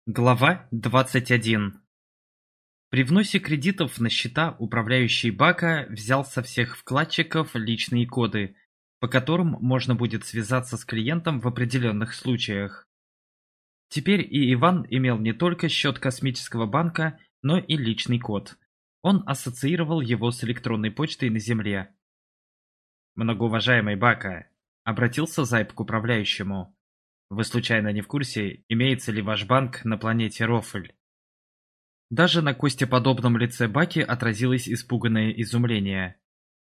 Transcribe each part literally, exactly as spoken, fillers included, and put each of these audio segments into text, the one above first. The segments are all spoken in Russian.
Глава двадцать один. При вносе кредитов на счета управляющий Бака взял со всех вкладчиков личные коды, по которым можно будет связаться с клиентом в определенных случаях. Теперь и Иван имел не только счет космического банка, но и личный код. Он ассоциировал его с электронной почтой на Земле. «Многоуважаемый Бака», — обратился Зайб к управляющему, — «вы случайно не в курсе, имеется ли ваш банк на планете Рофль?» Даже на костеподобном лице Баки отразилось испуганное изумление.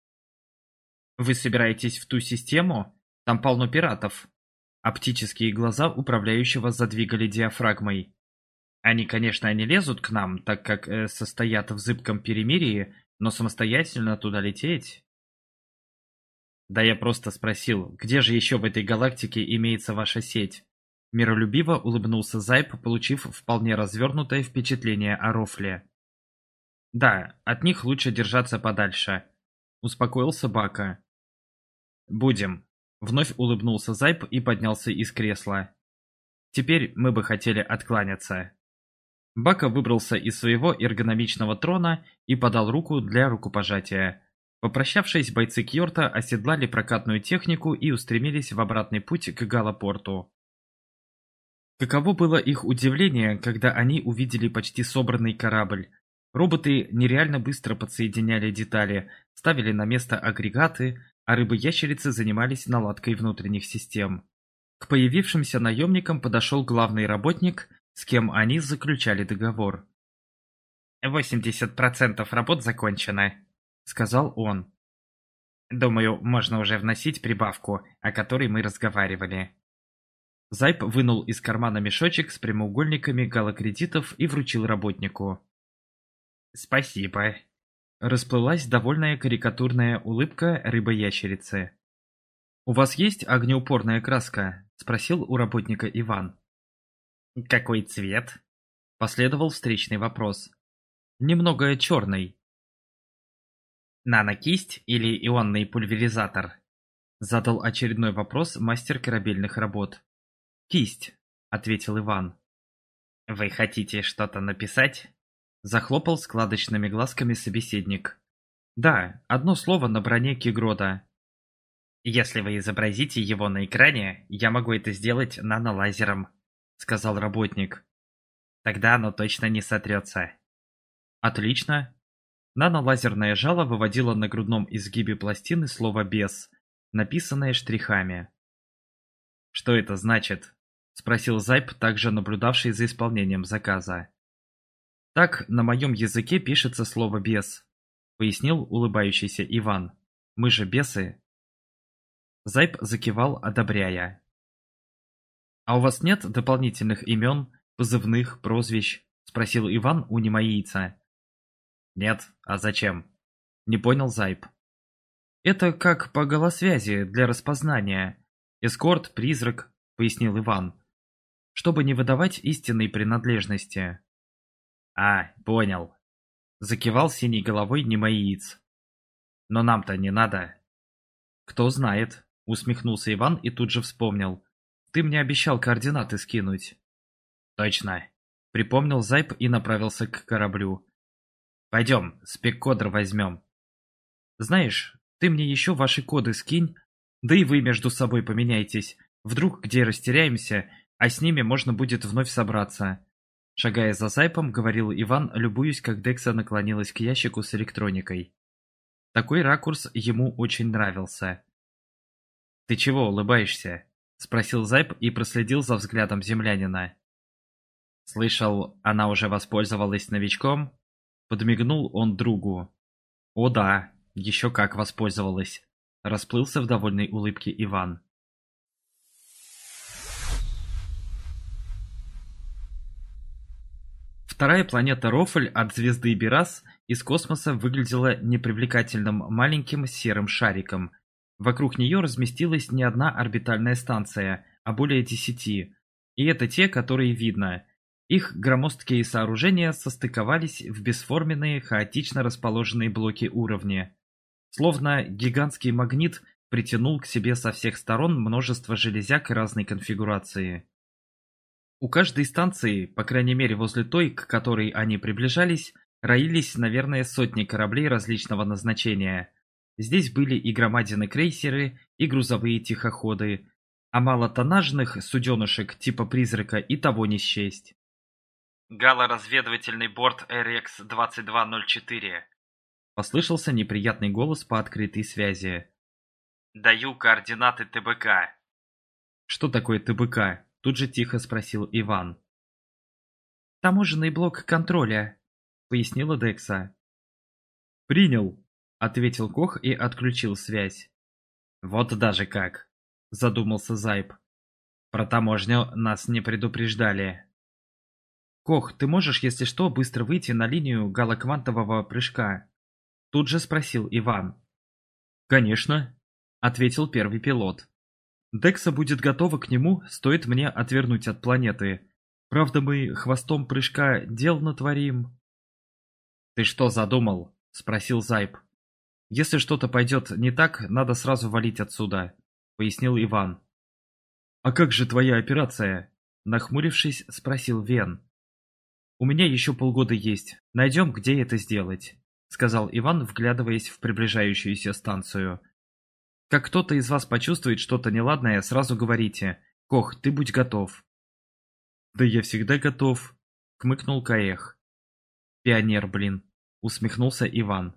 «Вы собираетесь в ту систему? Там полно пиратов». Оптические глаза управляющего задвигали диафрагмой. «Они, конечно, не лезут к нам, так как э, состоят в зыбком перемирии, но самостоятельно туда лететь...» «Да я просто спросил, где же еще в этой галактике имеется ваша сеть?» Миролюбиво улыбнулся Зайб, получив вполне развернутое впечатление о Рофле. «Да, от них лучше держаться подальше», — успокоился Бака. «Будем», — вновь улыбнулся Зайб и поднялся из кресла. «Теперь мы бы хотели откланяться». Бака выбрался из своего эргономичного трона и подал руку для рукопожатия. Попрощавшись, бойцы Кьорта оседлали прокатную технику и устремились в обратный путь к Галапорту. Каково было их удивление, когда они увидели почти собранный корабль. Роботы нереально быстро подсоединяли детали, ставили на место агрегаты, а рыбы-ящерицы занимались наладкой внутренних систем. К появившимся наемникам подошел главный работник, с кем они заключали договор. «восемьдесят процентов работ закончено», — сказал он. «Думаю, можно уже вносить прибавку, о которой мы разговаривали». Зайб вынул из кармана мешочек с прямоугольниками галокредитов и вручил работнику. «Спасибо», — расплылась довольная карикатурная улыбка рыбы-ящерицы. «У вас есть огнеупорная краска?» — спросил у работника Иван. «Какой цвет?» — последовал встречный вопрос. «Немного черный». «Нанокисть или ионный пульверизатор?» — задал очередной вопрос мастер корабельных работ. «Кисть», — ответил Иван. «Вы хотите что-то написать?» — захлопал складочными глазками собеседник. «Да, одно слово на броне Кигрода». «Если вы изобразите его на экране, я могу это сделать нанолазером», — сказал работник. «Тогда оно точно не сотрется». «Отлично». Нанолазерное жало выводило на грудном изгибе пластины слово «бес», написанное штрихами. «Что это значит?» — спросил Зайб, также наблюдавший за исполнением заказа. «Так на моем языке пишется слово «бес», — пояснил улыбающийся Иван. «Мы же бесы». Зайб закивал, одобряя. «А у вас нет дополнительных имен, позывных, прозвищ?» — спросил Иван у немаийца. «Нет, а зачем?» — не понял Зайб. «Это как по голосвязи для распознания. Эскорт, призрак», — пояснил Иван. «Чтобы не выдавать истинной принадлежности». «А, понял», — закивал синей головой немаиец. «Но нам-то не надо». «Кто знает», — усмехнулся Иван и тут же вспомнил. «Ты мне обещал координаты скинуть». «Точно», — припомнил Зайб и направился к кораблю. «Пойдем, спек-кодр возьмем». «Знаешь, ты мне еще ваши коды скинь, да и вы между собой поменяйтесь. Вдруг где растеряемся, а с ними можно будет вновь собраться». Шагая за Зайбом, говорил Иван, любуясь, как Декса наклонилась к ящику с электроникой. Такой ракурс ему очень нравился. «Ты чего улыбаешься?» — спросил Зайб и проследил за взглядом землянина. «Слышал, она уже воспользовалась новичком?» Подмигнул он другу. «О да, еще как воспользовалась!» Расплылся в довольной улыбке Иван. Вторая планета Рофль от звезды Бирас из космоса выглядела непривлекательным маленьким серым шариком. Вокруг нее разместилась не одна орбитальная станция, а более десяти. И это те, которые видно. Их громоздкие сооружения состыковались в бесформенные, хаотично расположенные блоки уровня. Словно гигантский магнит притянул к себе со всех сторон множество железяк разной конфигурации. У каждой станции, по крайней мере возле той, к которой они приближались, роились, наверное, сотни кораблей различного назначения. Здесь были и громадины-крейсеры, и грузовые тихоходы, а малотоннажных суденышек типа «Призрака» и того не счесть. «Гало-разведывательный борт эр икс двадцать два ноль четыре», — послышался неприятный голос по открытой связи. «Даю координаты тэ бэ ка». «Что такое тэ бэ ка?» — тут же тихо спросил Иван. «Таможенный блок контроля», — пояснила Декса. «Принял», — ответил Кох и отключил связь. «Вот даже как», — задумался Зайб. «Про таможню нас не предупреждали». «Кох, ты можешь, если что, быстро выйти на линию галоквантового прыжка?» Тут же спросил Иван. «Конечно», — ответил первый пилот. «Декса будет готова к нему, стоит мне отвернуть от планеты. Правда, мы хвостом прыжка дел натворим». «Ты что задумал?» — спросил Зайб. «Если что-то пойдет не так, надо сразу валить отсюда», — пояснил Иван. «А как же твоя операция?» — нахмурившись, спросил Вен. «У меня еще полгода есть. Найдем, где это сделать», — сказал Иван, вглядываясь в приближающуюся станцию. «Как кто-то из вас почувствует что-то неладное, сразу говорите. Кох, ты будь готов». «Да я всегда готов», — хмыкнул Каэх. «Пионер, блин», — усмехнулся Иван.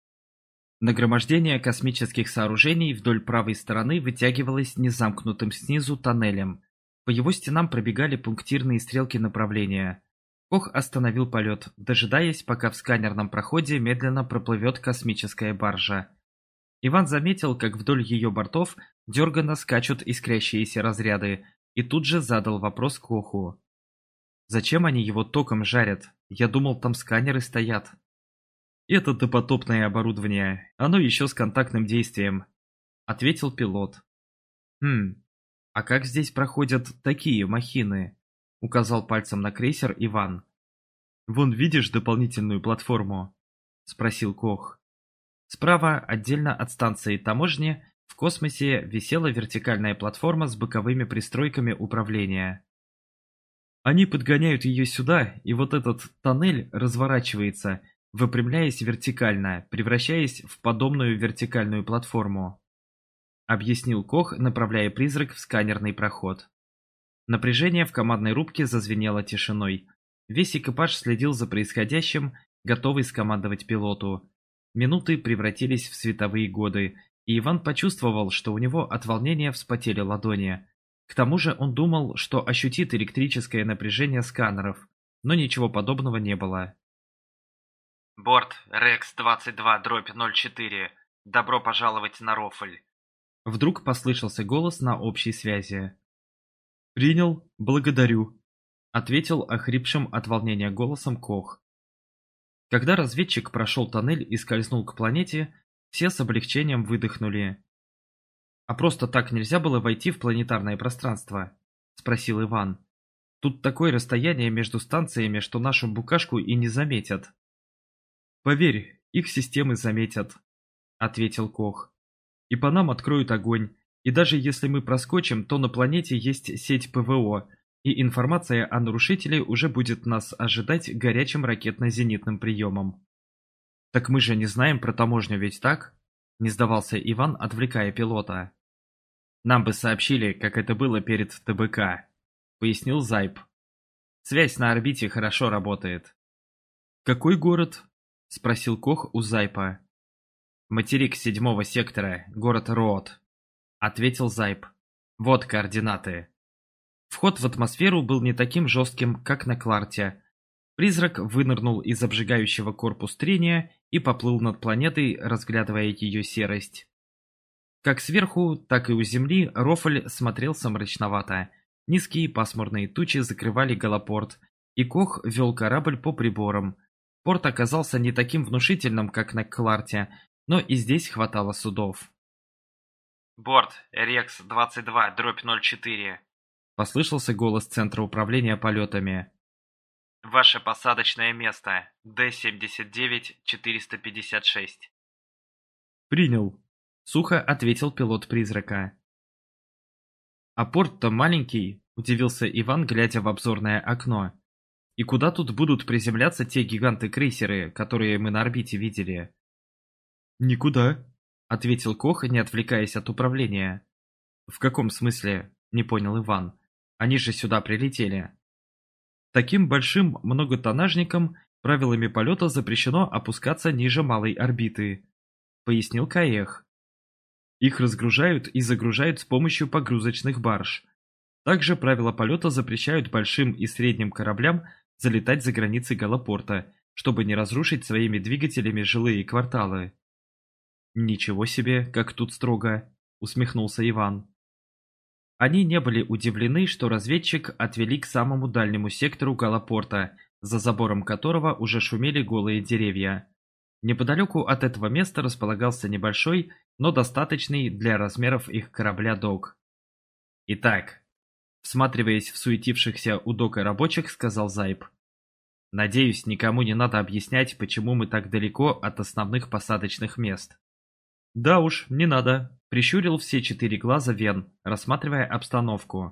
Нагромождение космических сооружений вдоль правой стороны вытягивалось незамкнутым снизу тоннелем. По его стенам пробегали пунктирные стрелки направления. Кох остановил полет, дожидаясь, пока в сканерном проходе медленно проплывет космическая баржа. Иван заметил, как вдоль ее бортов дерганно скачут искрящиеся разряды, и тут же задал вопрос Коху. «Зачем они его током жарят? Я думал, там сканеры стоят». «Это допотопное оборудование, оно еще с контактным действием», — ответил пилот. «Хм, а как здесь проходят такие махины?» — указал пальцем на крейсер Иван. «Вон видишь дополнительную платформу?» — спросил Кох. Справа, отдельно от станции таможни, в космосе висела вертикальная платформа с боковыми пристройками управления. Они подгоняют ее сюда, и вот этот тоннель разворачивается, выпрямляясь вертикально, превращаясь в подобную вертикальную платформу, объяснил Кох, направляя призрак в сканерный проход. Напряжение в командной рубке зазвенело тишиной. Весь экипаж следил за происходящим, готовый скомандовать пилоту. Минуты превратились в световые годы, и Иван почувствовал, что у него от волнения вспотели ладони. К тому же он думал, что ощутит электрическое напряжение сканеров, но ничего подобного не было. «Борт эр икс двадцать два ноль четыре. Добро пожаловать на Рофль!» Вдруг послышался голос на общей связи. «Принял, благодарю», — ответил охрипшим от волнения голосом Кох. Когда разведчик прошел тоннель и скользнул к планете, все с облегчением выдохнули. «А просто так нельзя было войти в планетарное пространство?» — спросил Иван. «Тут такое расстояние между станциями, что нашу букашку и не заметят». «Поверь, их системы заметят», — ответил Кох. «И по нам откроют огонь, и даже если мы проскочим, то на планете есть сеть пэ вэ о, и информация о нарушителе уже будет нас ожидать горячим ракетно-зенитным приемом». «Так мы же не знаем про таможню, ведь так?» — не сдавался Иван, отвлекая пилота. «Нам бы сообщили, как это было перед тэ бэ ка», — пояснил Зайб. «Связь на орбите хорошо работает». «Какой город?» — спросил Кох у Зайпа. «Материк седьмого сектора, город Роот», — ответил Зайп. «Вот координаты». Вход в атмосферу был не таким жестким, как на Кларте. Призрак вынырнул из обжигающего корпус трения и поплыл над планетой, разглядывая ее серость. Как сверху, так и у Земли Рофль смотрелся мрачновато. Низкие пасмурные тучи закрывали галопорт, и Кох вел корабль по приборам. Порт оказался не таким внушительным, как на Кларте, но и здесь хватало судов. «Борт эр икс двадцать два ноль четыре», — послышался голос Центра управления полетами. «Ваше посадочное место, дэ семьдесят девять четыреста пятьдесят шесть». «Принял», — сухо ответил пилот призрака. «А порт-то маленький, удивился Иван, глядя в обзорное окно. «И куда тут будут приземляться те гиганты-крейсеры, которые мы на орбите видели?» «Никуда», — ответил Кох, не отвлекаясь от управления. «В каком смысле?» — не понял Иван. «Они же сюда прилетели». «Таким большим многотоннажникам правилами полета запрещено опускаться ниже малой орбиты», — пояснил Каэх. «Их разгружают и загружают с помощью погрузочных барж. Также правила полета запрещают большим и средним кораблям залетать за границы галопорта, чтобы не разрушить своими двигателями жилые кварталы». «Ничего себе, как тут строго!» — усмехнулся Иван. Они не были удивлены, что разведчик отвели к самому дальнему сектору галопорта, за забором которого уже шумели голые деревья. Неподалеку от этого места располагался небольшой, но достаточный для размеров их корабля док. «Итак», всматриваясь в суетившихся у дока рабочих, сказал Зайб. «Надеюсь, никому не надо объяснять, почему мы так далеко от основных посадочных мест». «Да уж, не надо», — прищурил все четыре глаза Вен, рассматривая обстановку.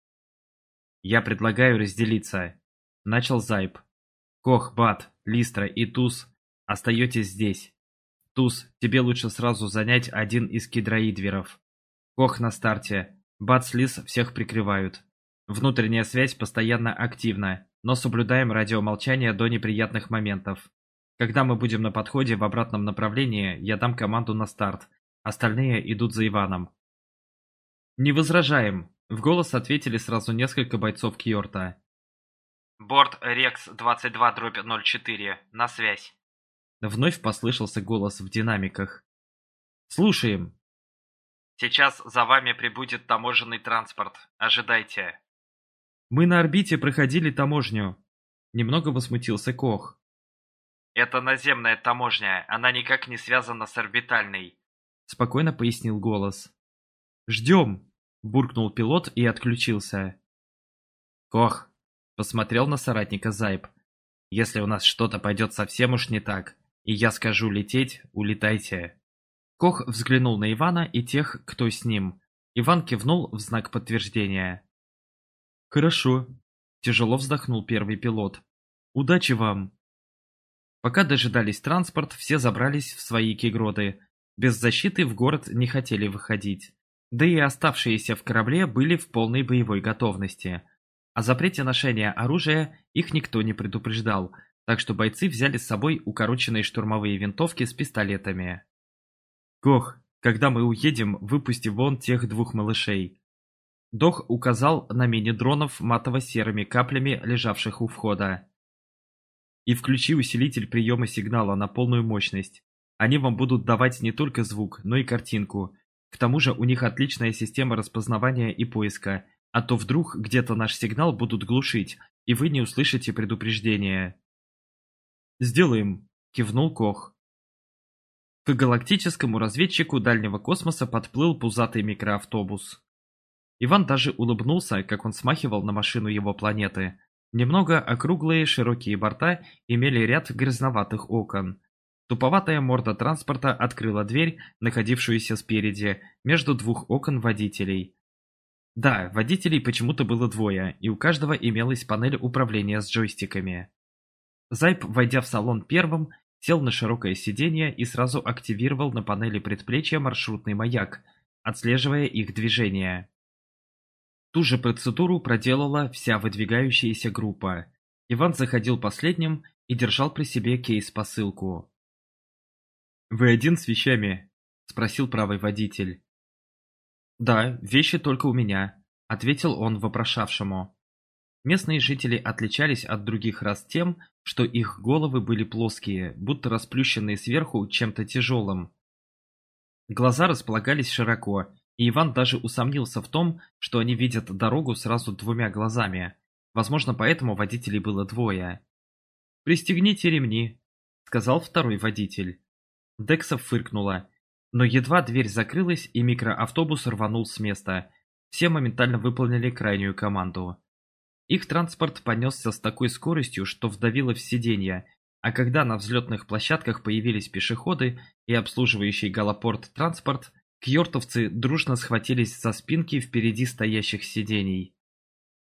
«Я предлагаю разделиться», — начал Зайб. «Кох, Бат, Листра и Туз, остаетесь здесь. Туз, тебе лучше сразу занять один из кедроидверов. Кох на старте, Бат с Лис всех прикрывают. Внутренняя связь постоянно активна, но соблюдаем радиомолчание до неприятных моментов. Когда мы будем на подходе в обратном направлении, я дам команду на старт. Остальные идут за Иваном». «Не возражаем», — в голос ответили сразу несколько бойцов Кьорта. «Борт Рекс двадцать два дробь ноль четыре, на связь». Вновь послышался голос в динамиках. «Слушаем». «Сейчас за вами прибудет таможенный транспорт. Ожидайте». «Мы на орбите проходили таможню», — немного возмутился Кох. «Это наземная таможня, она никак не связана с орбитальной», — спокойно пояснил голос. «Ждем», — буркнул пилот и отключился. «Кох», — посмотрел на соратника Зайб, — «если у нас что-то пойдет совсем уж не так, и я скажу лететь, улетайте». Кох взглянул на Ивана и тех, кто с ним. Иван кивнул в знак подтверждения. «Хорошо», — тяжело вздохнул первый пилот. «Удачи вам». Пока дожидались транспорт, все забрались в свои кегроды. Без защиты в город не хотели выходить. Да и оставшиеся в корабле были в полной боевой готовности. О запрете ношения оружия их никто не предупреждал, так что бойцы взяли с собой укороченные штурмовые винтовки с пистолетами. «Кох, когда мы уедем, выпусти вон тех двух малышей». Дох указал на мини-дронов матово-серыми каплями, лежавших у входа. «И включи усилитель приема сигнала на полную мощность. Они вам будут давать не только звук, но и картинку. К тому же у них отличная система распознавания и поиска, а то вдруг где-то наш сигнал будут глушить, и вы не услышите предупреждения». «Сделаем», — кивнул Кох. К галактическому разведчику дальнего космоса подплыл пузатый микроавтобус. Иван даже улыбнулся, как он смахивал на машину его планеты. Немного округлые широкие борта имели ряд грязноватых окон. Туповатая морда транспорта открыла дверь, находившуюся спереди, между двух окон водителей. Да, водителей почему-то было двое, и у каждого имелась панель управления с джойстиками. Зайб, войдя в салон первым, сел на широкое сиденье и сразу активировал на панели предплечья маршрутный маяк, отслеживая их движение. Ту же процедуру проделала вся выдвигающаяся группа. Иван заходил последним и держал при себе кейс-посылку. «Вы один с вещами?» – спросил правый водитель. «Да, вещи только у меня», – ответил он вопрошавшему. Местные жители отличались от других рас тем, что их головы были плоские, будто расплющенные сверху чем-то тяжелым. Глаза располагались широко, и Иван даже усомнился в том, что они видят дорогу сразу двумя глазами. Возможно, поэтому водителей было двое. «Пристегните ремни», — сказал второй водитель. Декса фыркнула, но едва дверь закрылась и микроавтобус рванул с места. Все моментально выполнили крайнюю команду. Их транспорт понесся с такой скоростью, что вдавило в сиденья, а когда на взлетных площадках появились пешеходы и обслуживающий галопорт транспорт, кьортовцы дружно схватились за спинки впереди стоящих сидений.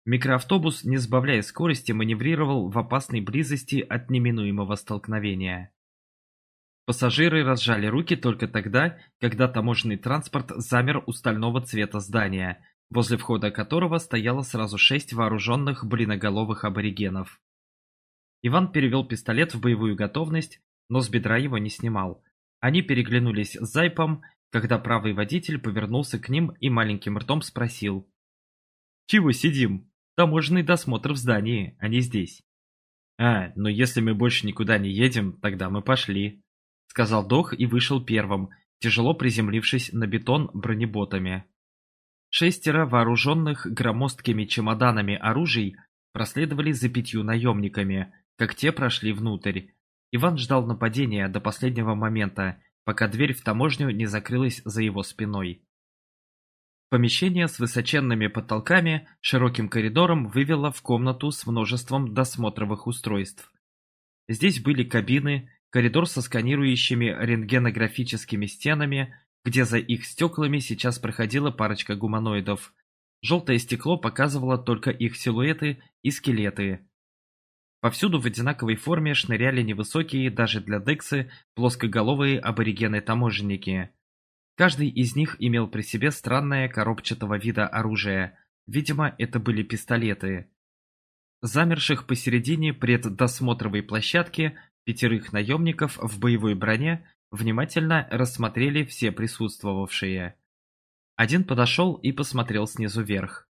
Микроавтобус, не сбавляя скорости, маневрировал в опасной близости от неминуемого столкновения. Пассажиры разжали руки только тогда, когда таможенный транспорт замер у стального цвета здания, возле входа которого стояло сразу шесть вооруженных блиноголовых аборигенов. Иван перевел пистолет в боевую готовность, но с бедра его не снимал. Они переглянулись с Зайпом, когда правый водитель повернулся к ним и маленьким ртом спросил: «Чего сидим? Таможенный досмотр в здании, а не здесь». «А, но если мы больше никуда не едем, тогда мы пошли», — сказал Дох и вышел первым, тяжело приземлившись на бетон бронеботами. Шестеро вооруженных громоздкими чемоданами оружий проследовали за пятью наемниками, как те прошли внутрь. Иван ждал нападения до последнего момента, пока дверь в таможню не закрылась за его спиной. Помещение с высоченными потолками, широким коридором вывело в комнату с множеством досмотровых устройств. Здесь были кабины, коридор со сканирующими рентгенографическими стенами, где за их стеклами сейчас проходила парочка гуманоидов. Желтое стекло показывало только их силуэты и скелеты. Повсюду в одинаковой форме шныряли невысокие, даже для Дексы, плоскоголовые аборигены-таможенники. Каждый из них имел при себе странное коробчатого вида оружие. Видимо, это были пистолеты. Замерших посередине преддосмотровой площадки пятерых наемников в боевой броне внимательно рассмотрели все присутствовавшие. Один подошел и посмотрел снизу вверх.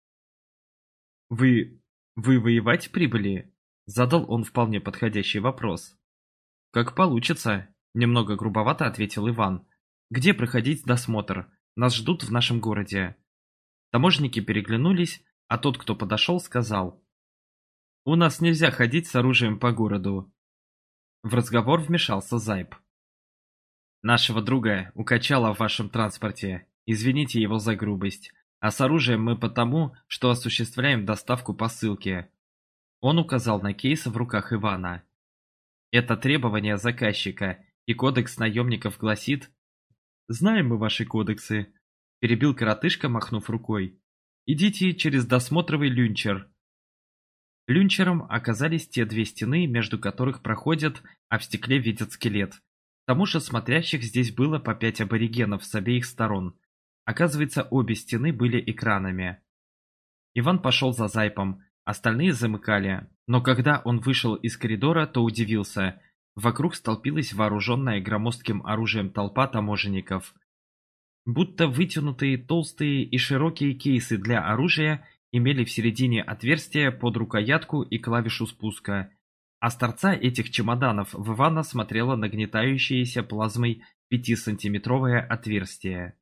«Вы... вы воевать прибыли?» — задал он вполне подходящий вопрос. «Как получится», — немного грубовато ответил Иван. «Где проходить досмотр? Нас ждут в нашем городе». Таможенники переглянулись, а тот, кто подошел, сказал: «У нас нельзя ходить с оружием по городу». В разговор вмешался Зайп. «Нашего друга укачало в вашем транспорте. Извините его за грубость. А с оружием мы потому, что осуществляем доставку посылки». Он указал на кейс в руках Ивана. «Это требование заказчика, и кодекс наемников гласит...» «Знаем мы ваши кодексы», — перебил коротышка, махнув рукой. «Идите через досмотровый люнчер». Люнчером оказались те две стены, между которых проходят, а в стекле видят скелет. К тому же смотрящих здесь было по пять аборигенов с обеих сторон. Оказывается, обе стены были экранами. Иван пошел за Зайпом, остальные замыкали, но когда он вышел из коридора, то удивился. Вокруг столпилась вооруженная громоздким оружием толпа таможенников. Будто вытянутые толстые и широкие кейсы для оружия имели в середине отверстия под рукоятку и клавишу спуска, а с торца этих чемоданов в Ивана смотрело нагнетающееся плазмой пятисантиметровое отверстие.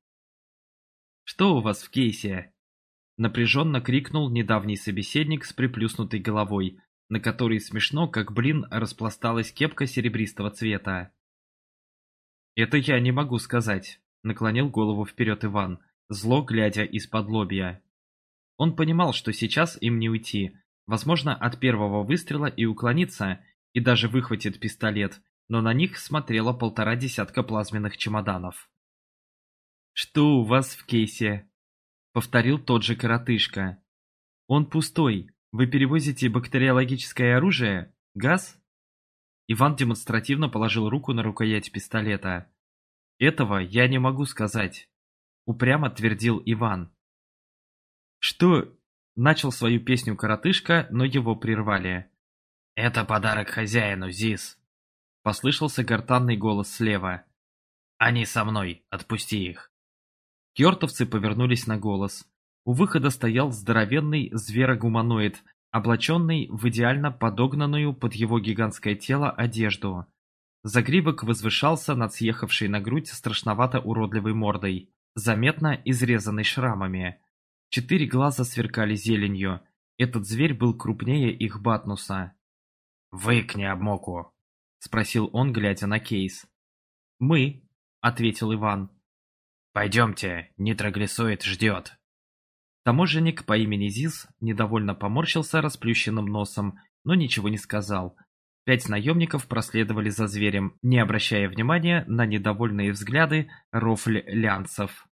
«Что у вас в кейсе?» — напряженно крикнул недавний собеседник с приплюснутой головой, на которой смешно, как блин, распласталась кепка серебристого цвета. «Это я не могу сказать», — наклонил голову вперед Иван, зло глядя из-под лобья. Он понимал, что сейчас им не уйти, возможно, от первого выстрела и уклониться, и даже выхватит пистолет, но на них смотрело полтора десятка плазменных чемоданов. «Что у вас в кейсе?» — повторил тот же коротышка. «Он пустой. Вы перевозите бактериологическое оружие? Газ?» Иван демонстративно положил руку на рукоять пистолета. «Этого я не могу сказать», — упрямо твердил Иван. «Что?» — начал свою песню коротышка, но его прервали. «Это подарок хозяину, Зис», — послышался гортанный голос слева. «Они со мной, отпусти их». Кьортовцы повернулись на голос. У выхода стоял здоровенный зверогуманоид, облаченный в идеально подогнанную под его гигантское тело одежду. Загривок возвышался над съехавшей на грудь страшновато уродливой мордой, заметно изрезанной шрамами. Четыре глаза сверкали зеленью. Этот зверь был крупнее их батнуса. «Выкни обмоку», — спросил он, глядя на кейс. «Мы», — ответил Иван. «Пойдемте, нитроглицоид ждет». Таможенник по имени Зис недовольно поморщился расплющенным носом, но ничего не сказал. Пять наемников проследовали за зверем, не обращая внимания на недовольные взгляды рофль-лянцев.